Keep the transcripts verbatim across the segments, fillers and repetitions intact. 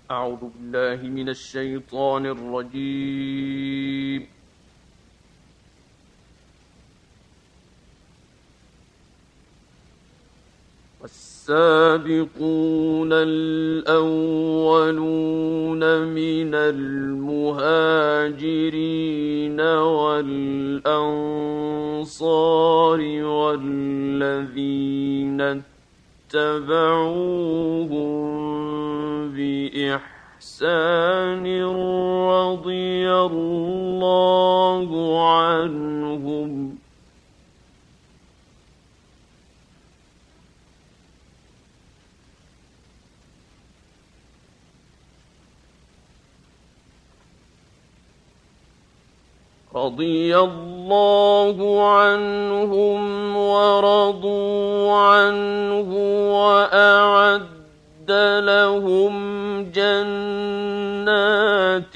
أعوذ بالله من الشيطان الرجيم. والسابقون الأولون من المهاجرين والأنصار والذين اتبعوهم بإحسان رضي الله عنهم رضي الله عنهم ورضوا عنه وأعد لهم جنات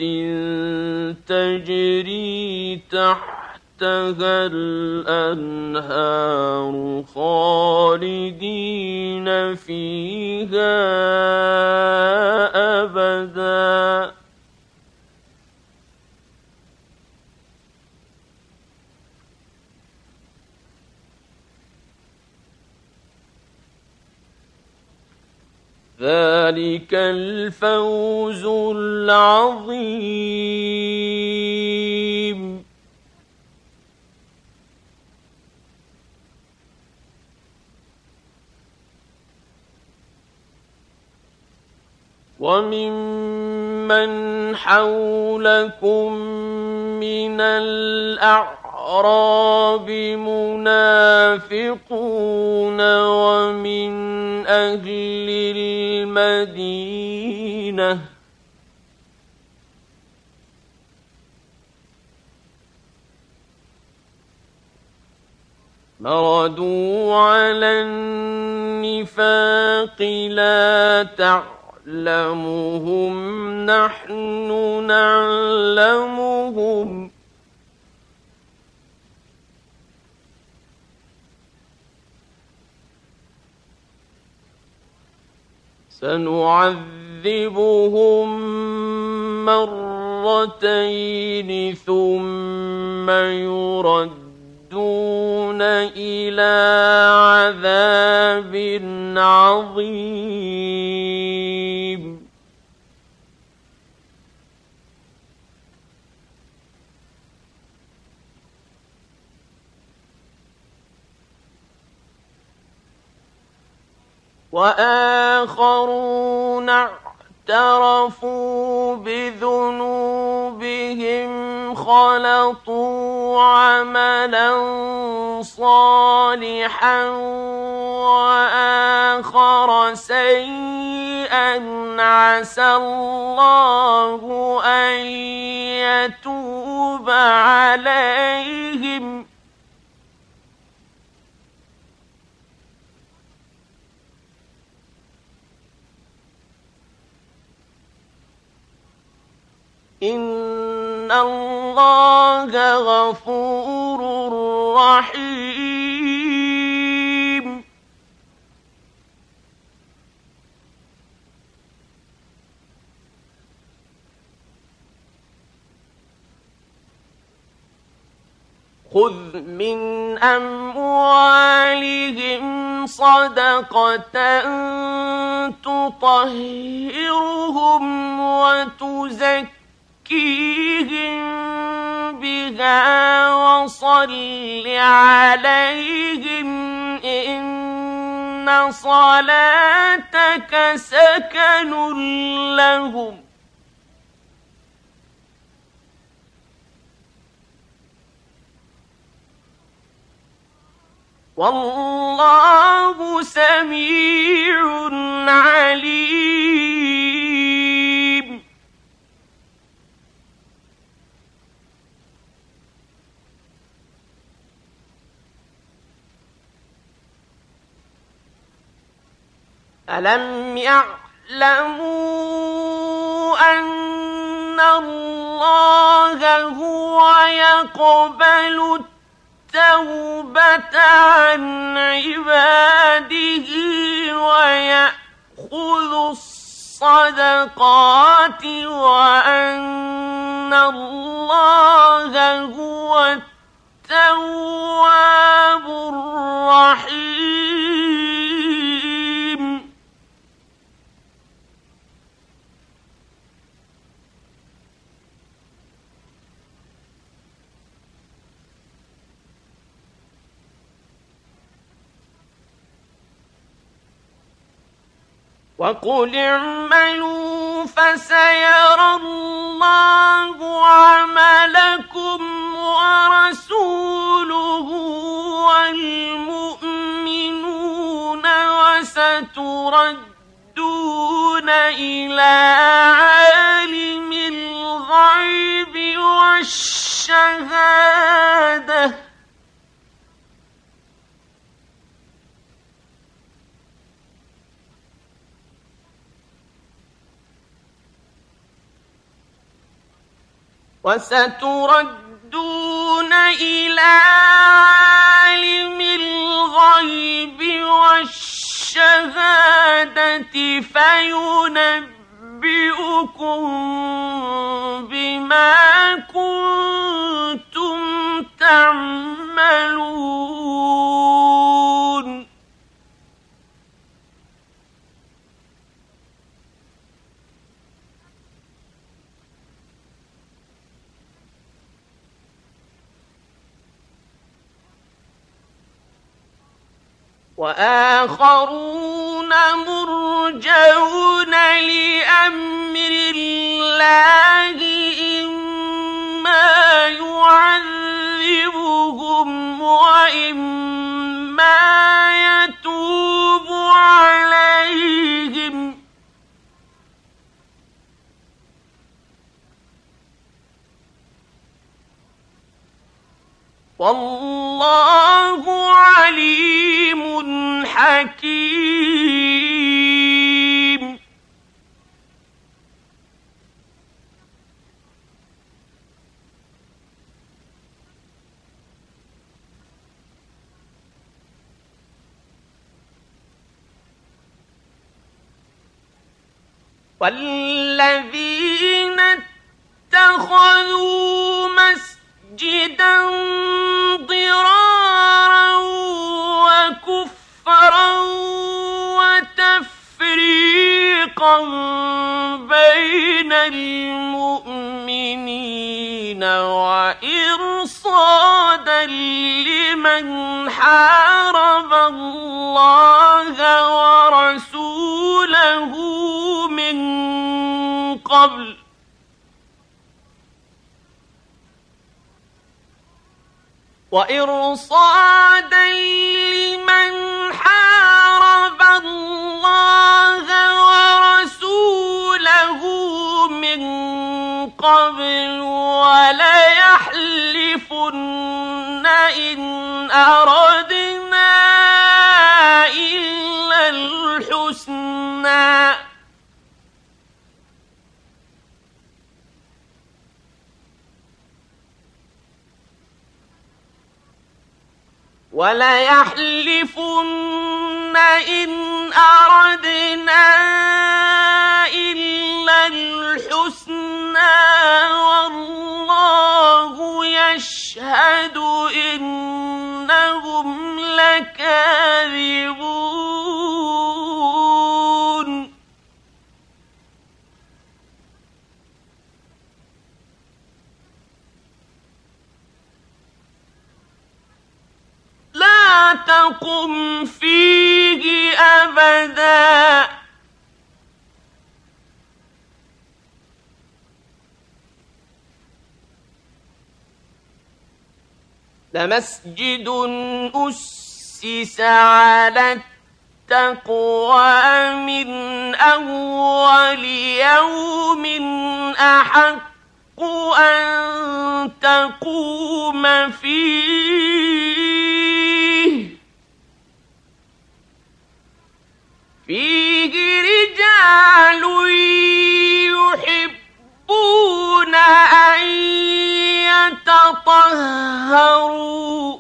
تجري تحتها الأنهار خالدين فيها أبدا ذلك الفوز العظيم. وممن حولكم من الأعراب منافقون ومن أهل المدينة مردوا على النفاق لا تعلمهم نحن نعلمهم سنعذبهم مرتين ثم يردون إلى عذاب عظيم. وآخرون اعترفوا بذنوبهم خلطوا عملا صالحا وآخر سيئا عسى الله أن يتوب عليهم إن الله غفور رحيم. خذ من أموالهم صدقة تطهرهم وتزكيهم بها وصل عليهم إن صلاتك سكن لهم والله سميع عليم. ألم يعلموا أن الله هو يقبل التوبة عن عباده ويأخذ الصلاة الصدقات وأن الله هو التواب الرحيم. وقل اعملوا فسيرى الله عملكم ورسوله والمؤمنون وستردون إلى عالم الغيب والشهادة وستردون إلى عالم الغيب والشهادة فينبئكم بما كنتم تعملون. وآخرون مرجون لأمر الله إما يعذبهم وإما يتوب عليهم والله عليم حكيم. والذين اتخذوا مسجدا ضرارا وكفرا وتفريقا بين المؤمنين وإرصادا لمن حارب الله ورسوله من قبل وإرصادا لمن حارب الله ورسوله من قبل وليحلفن إن أردنا إلا الحسنى وليحلفن إن أردنا إلا الحسنى والله يشهد إنهم لكاذبون. لا تقم فيه أبدا لمسجد أسس على التقوى من أول يوم أحق أن تقوم فيه فيه رجال يحبون أن يتطهروا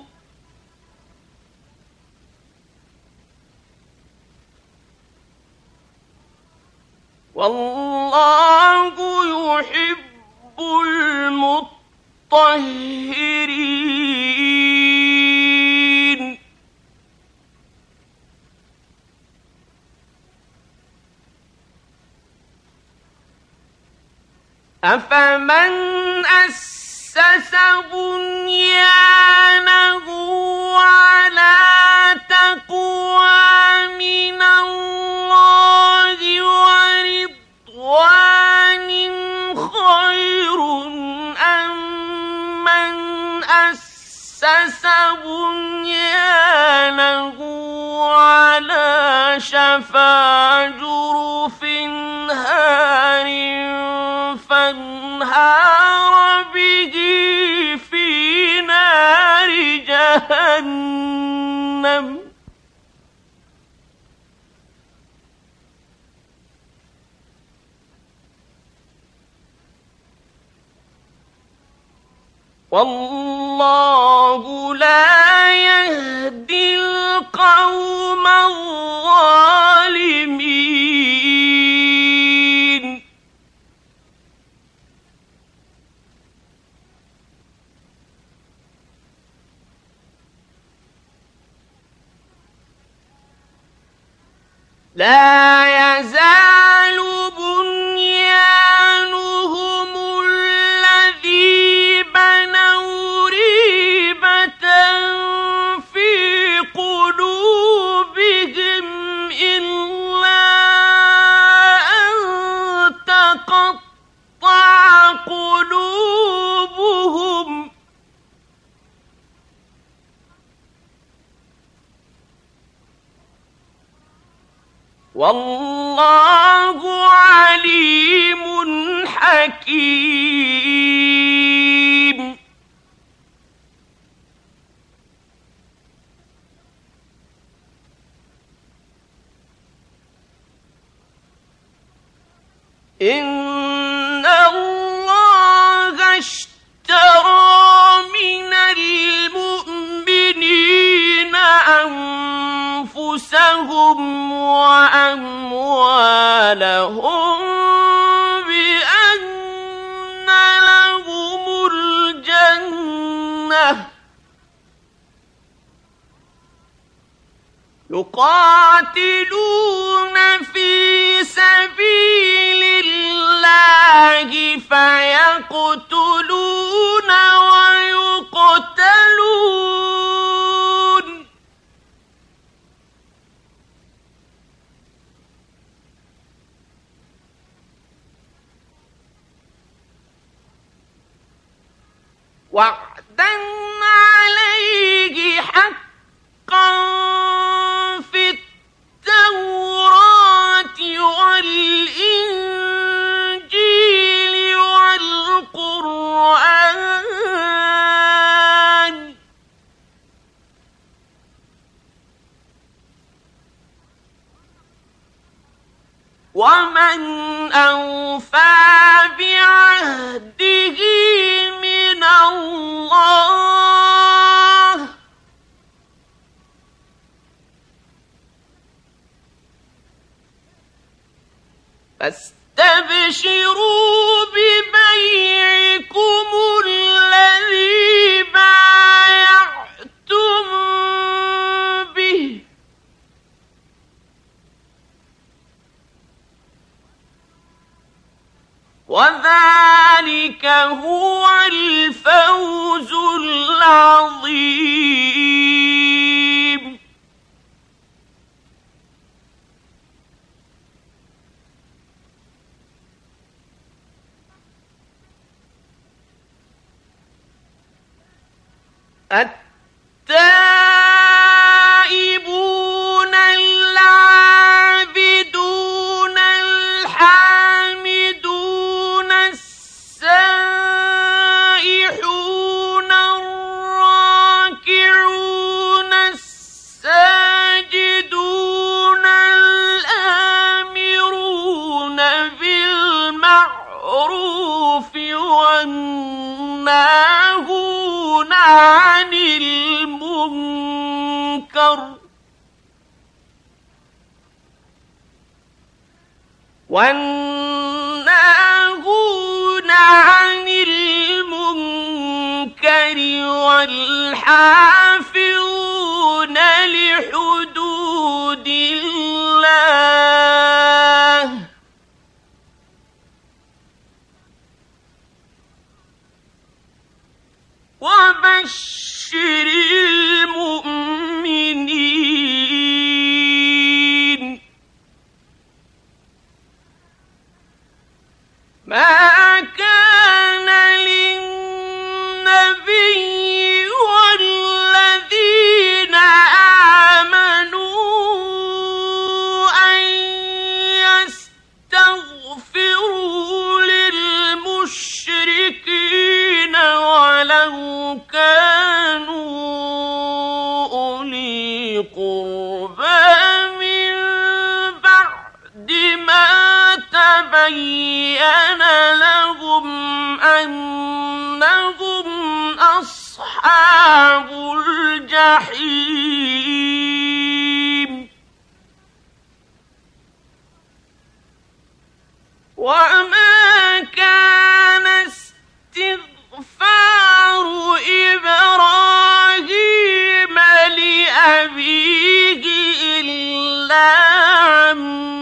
والله يحب المطهرين. أفمن أسس بنيانه على تقوى من الله ورضوان خير أم من أسس بنيانه على شفا جرف هار فانهار به في نار جهنم والله لا يهدي القوم الظالمين. لا يزال بنيانهم الذي بنوا ريبة في قلوبهم إلا أن تقطع قلوبهم والله عليم حكيم. إن الله اشترى من المؤمنين أنفسهم وأموالهم بأن لهم الجنة يقاتلون في سبيل الله فيقتلون ويقتلون وعدا عليه حقا في التوراة والإنجيل والقرآن ومن أوفى بعهده من الله فاستبشروا ببيعكم الذي بايعتم به وذلك هو الفوز العظيم. التائبون العابدون الحامدون السائحون الراكعون الساجدون الآمرون بالمعروف والناهون عن المنكر والناهون عن المنكر والحافظون لحدود الله وبشر المؤمنين ما كان للنبي والذين آمنوا أن يستغفروا للمشركين ولو كانوا أولي قربى من بعد ما تبين لهم أنهم أصحاب الجحيم وما كان استغفار إبراهيم لأبيه إلا عن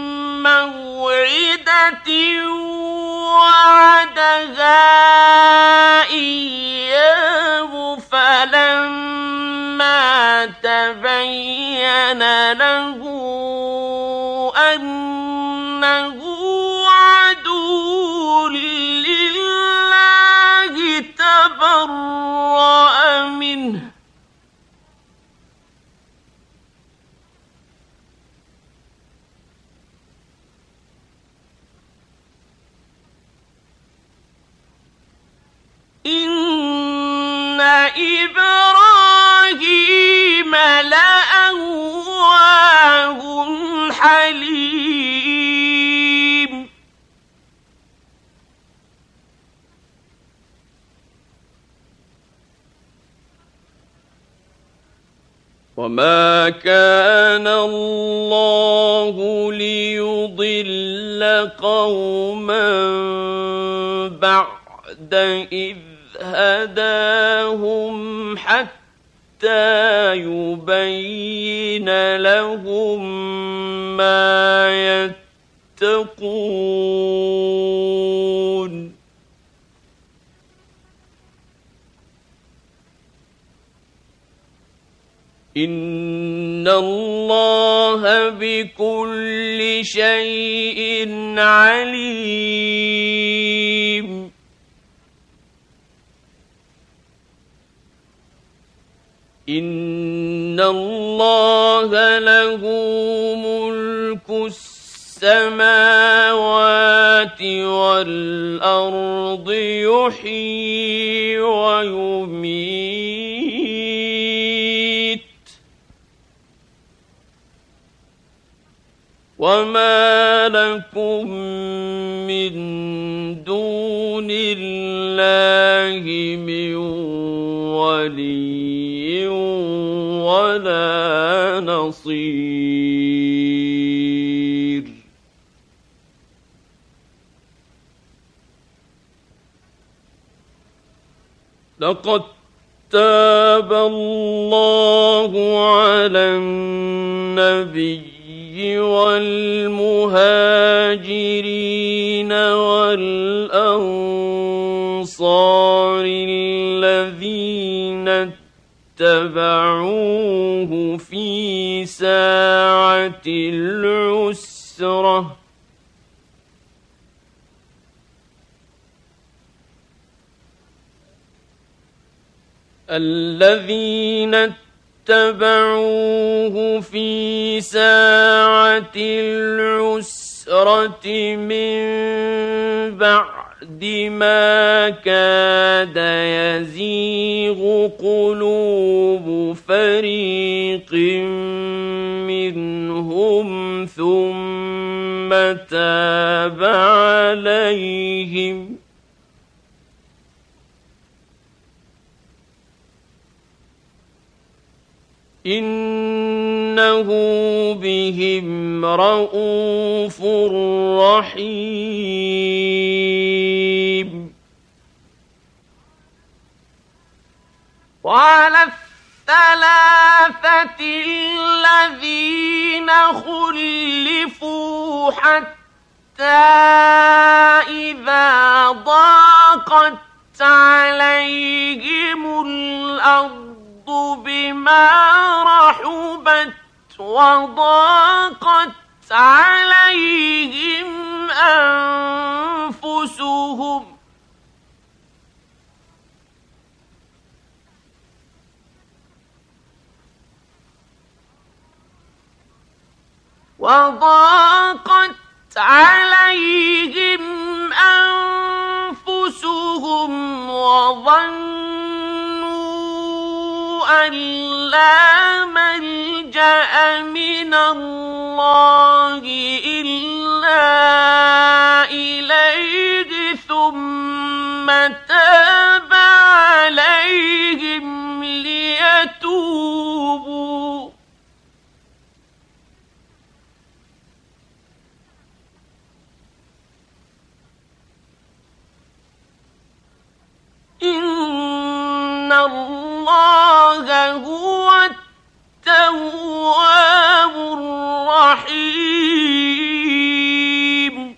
موعدة وعدها إياه فلما تبين له أنه عدو لله تبرأ منه إن إبراهيم لأواه حليم وما كان الله ليضل قوما بعد إذ هداهم حتى يبين لهم ما يتقون إن الله بكل شيء عليم إن الله له ملك السماوات والأرض يحيي ويميت وما لكم من دون الله من ولي ولا نصير لقد تاب الله على النبي والمهاجرين والأنصار الذين اتبعوه في ساعة العسرة الذين اتبعوه في ساعة العسرة من بعد ما كاد يزيغ قلوب فريق منهم ثم تاب عليهم إن إنه بهم رءوف رحيم. وعلى الثلاثة الذين خلفوا حتى إذا ضاقت عليهم الأرض بما رحبت وضاقت عليهم أنفسهم وضاقت عليهم أنفسهم وظنوا أن لا ملجأ من الله إلا إليه ثم تاب عليهم ليتوبوا إن الله هو التواب الرحيم.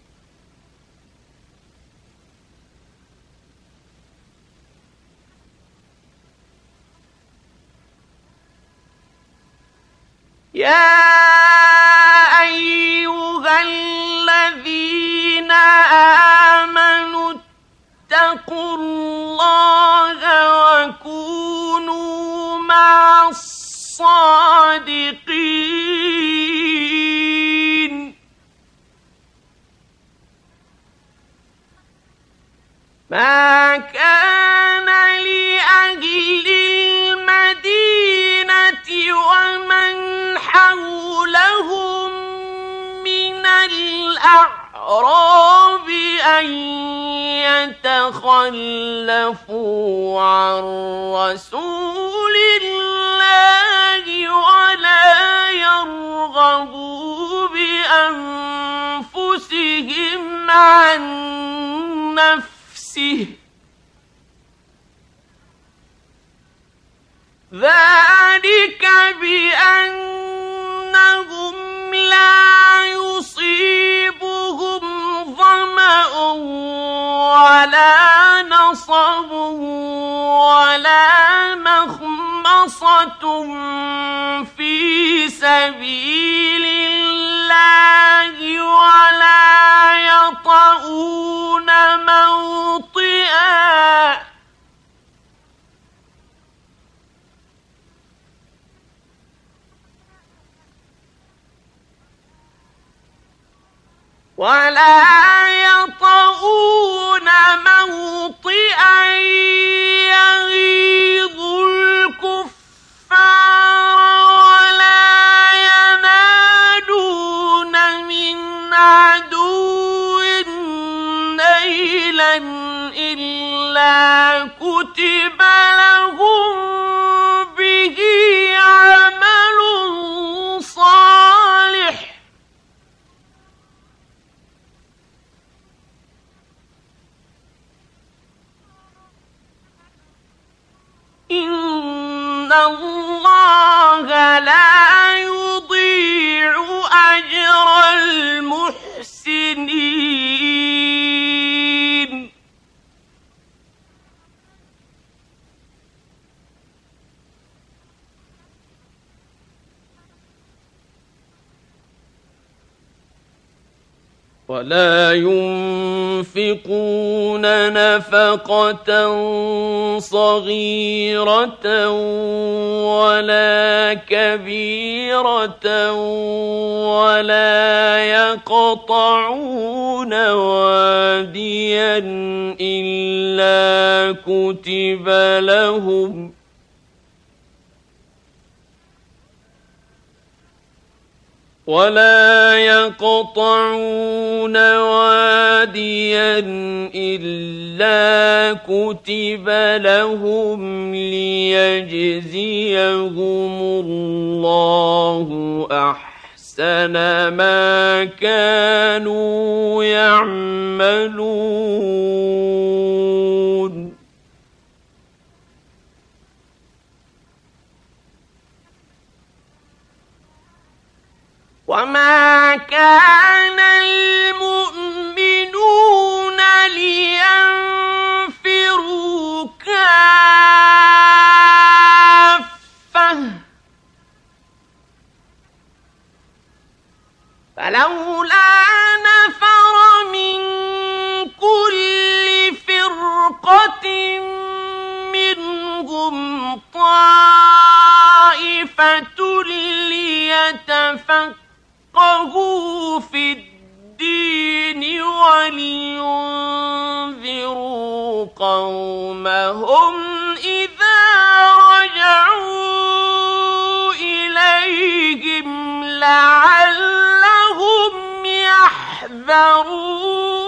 يا أيها الذين آمنوا اتقوا الله وكونوا مع الصادقين. ما كان لأهل المدينة ومن حولهم من الأعراب أن يتخلفوا عن رسول الله ولا يرغبوا بأنفسهم عن نفسه ذلك بأنهم لا يصيبهم ظمأ ولا نصب ولا مخمصة في سبيل الله ولا يطؤون موطئا ولا يطؤون موطئا يغيظ الكفار ولا ينالون من عدو نيلا إلا كتب لهم به عمل صالح إن الله لا يضيع أجر المحسنين. ولا ينفقون نفقة صغيرة ولا كبيرة ولا يقطعون واديا إلا كتب لهم ولا يقطعون واديا إلا كتب لهم ليجزيهم الله أحسن ما كانوا يعملون. وما كان المؤمنون لينفروا كافة فلولا نفر من كل فرقة منهم طائفة ليتفقهوا في الدين ولينذروا قومهم إذا رجعوا إليهم لعلهم يحذرون.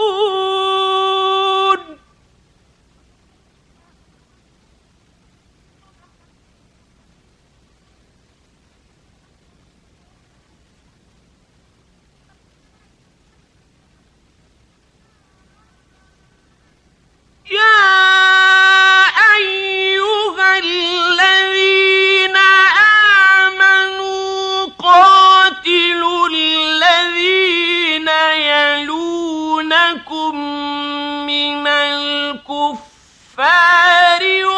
يا أيها الذين آمنوا قاتلوا الذين يلونكم من الكفار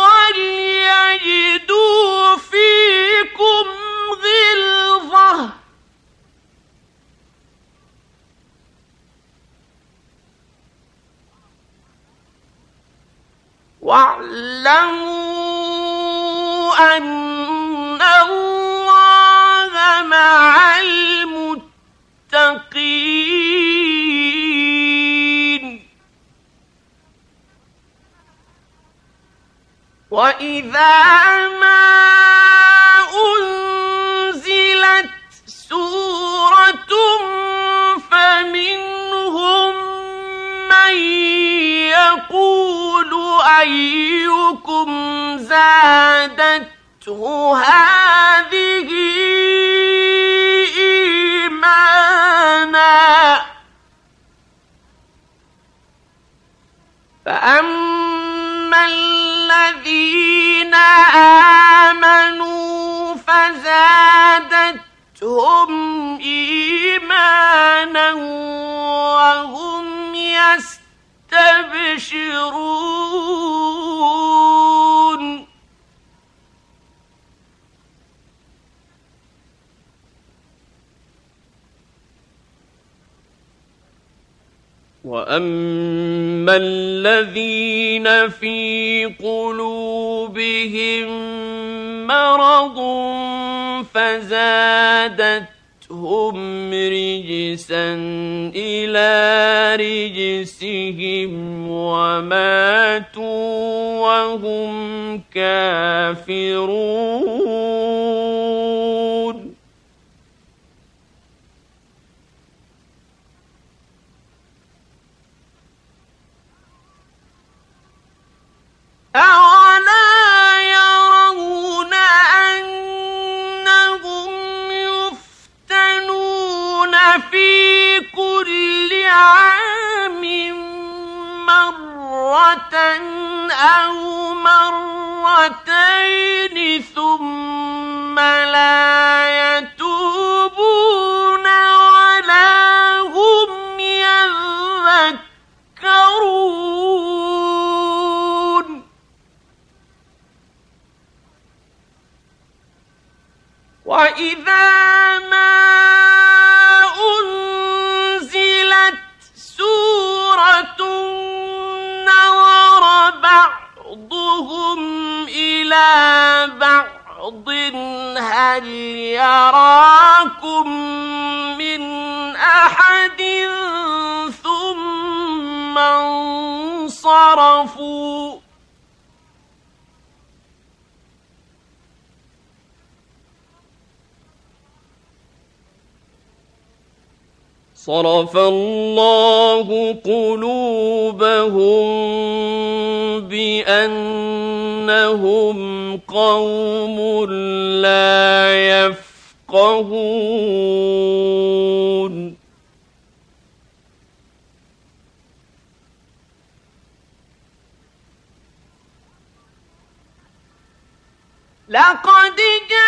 وليجدوا فيكم غلظة واعلموا أن الله مع المتقين. وإذا ما أنزلت سورة فمنهم من يقول أيكم زادته هذه إيمانا فأما الذين آمنوا فزادتهم إيمانا وهم يستبشرون. وأما الذين في قلوبهم مرض فزادتهم رجسا إلى رجسهم وماتوا وهم كافرون. أولا يرون أنهم يفتنون في كل عام مرة أو مرتين ثم لا يتوبون ولا هم يذكرون. وإذا ما أنزلت سورة نظر بعضهم إلى بعض هل يراكم من أحد ثم انصرفوا. صرف الله قلوبهم بأنهم قوم لا يفقهون لقد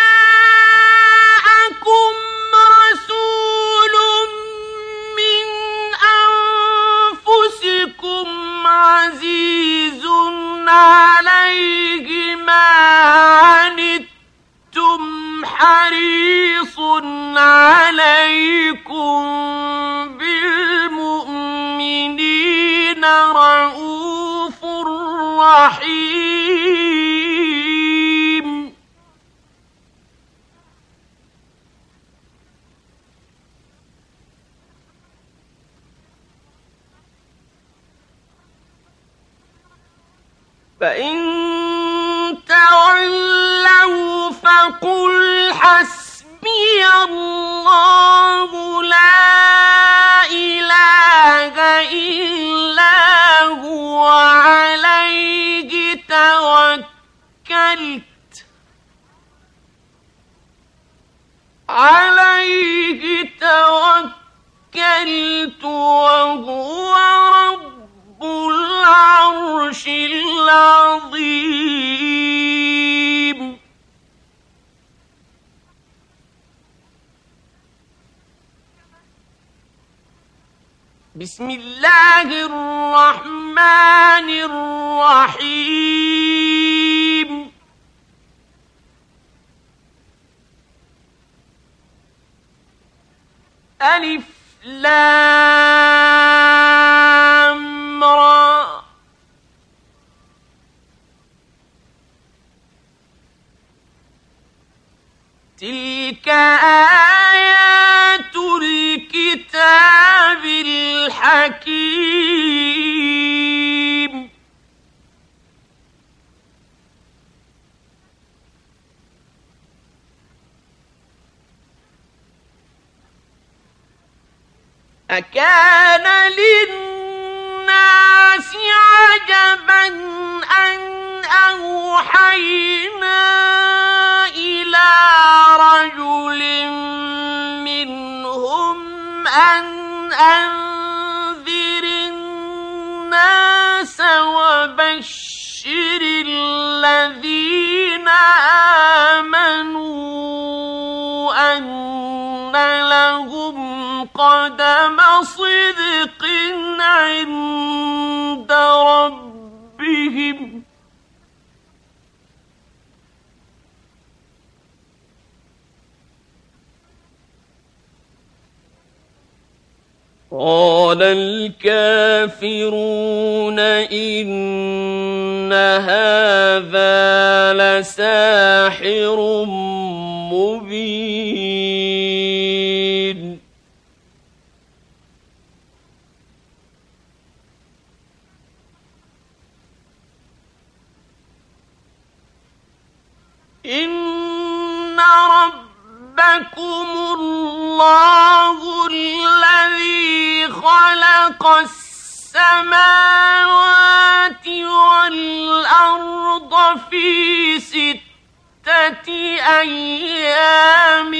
جاءكم رسول من أنفسكم عزيز عليه ما عنتم حريص عليكم بالمؤمنين رؤوف رحيم فإن تولوا فقل حسبي الله لا إله إلا هو عليه توكلت عليه توكلت وهو رب العرش العظيم بسم الله الرحمن الرحيم ألف لام را تلك آيات الكتاب الحكيم أكان للناس عجبا أن أوحينا إلى رجل منهم أن أنذر الناس وبشر الذين آمنوا أن لهم قدم صدق عند ربهم قال الكافرون إن هذا لساحر مبين إن ربكم الله الذي خلق السماوات والأرض في ستة أيام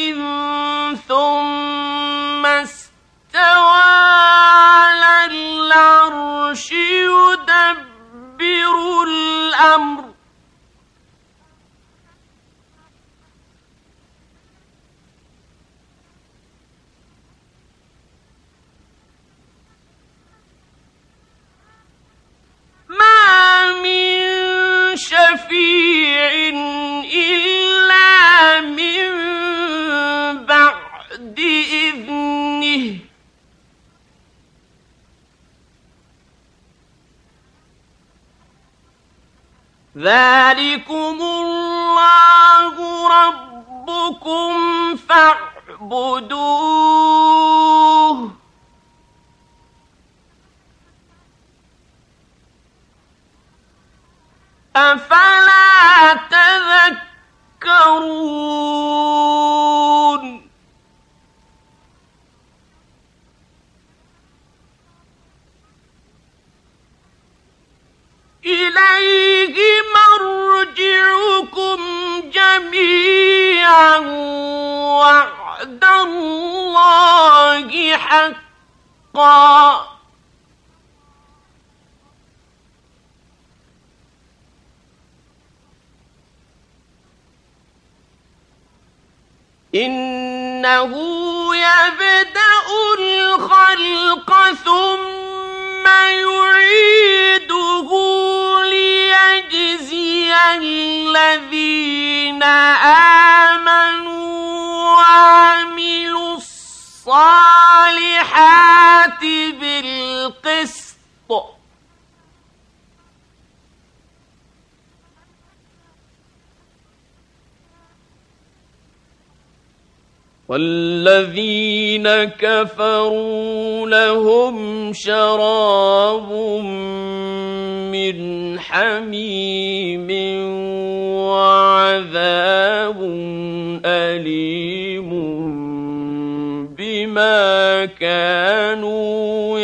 ثم استوى على العرش يدبر الأمر ما من شفيع إلا من بعد إذنه ذلكم الله ربكم فاعبدوه أفلا تذكرون وعد الله حقا إنه يبدأ الخلق ثم يعيده ليجزي الذين آمنوا وعملوا الصالحات بالقسط والذين كفروا لهم شراب من حميم وعذاب أليم بما كانوا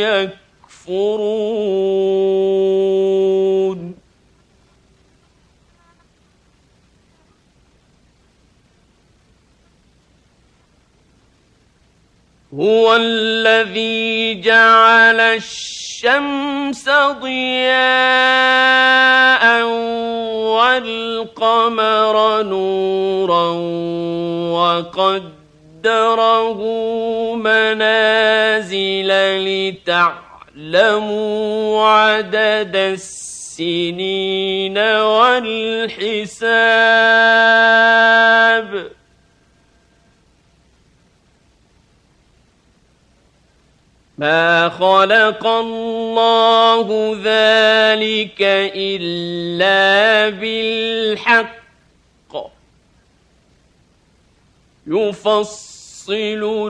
يكفرون هو الذي جعل الشمس ضياء والقمر نورا وقدره منازل لتعلموا عدد السنين والحساب ما خلق الله ذلك إلا بالحق يفصل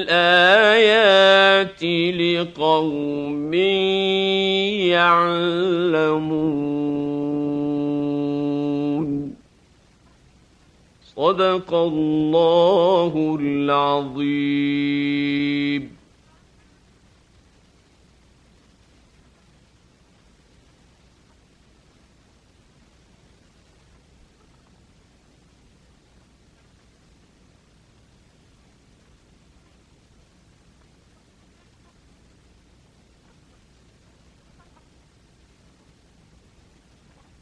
الآيات لقوم يعلمون صدق الله العظيم.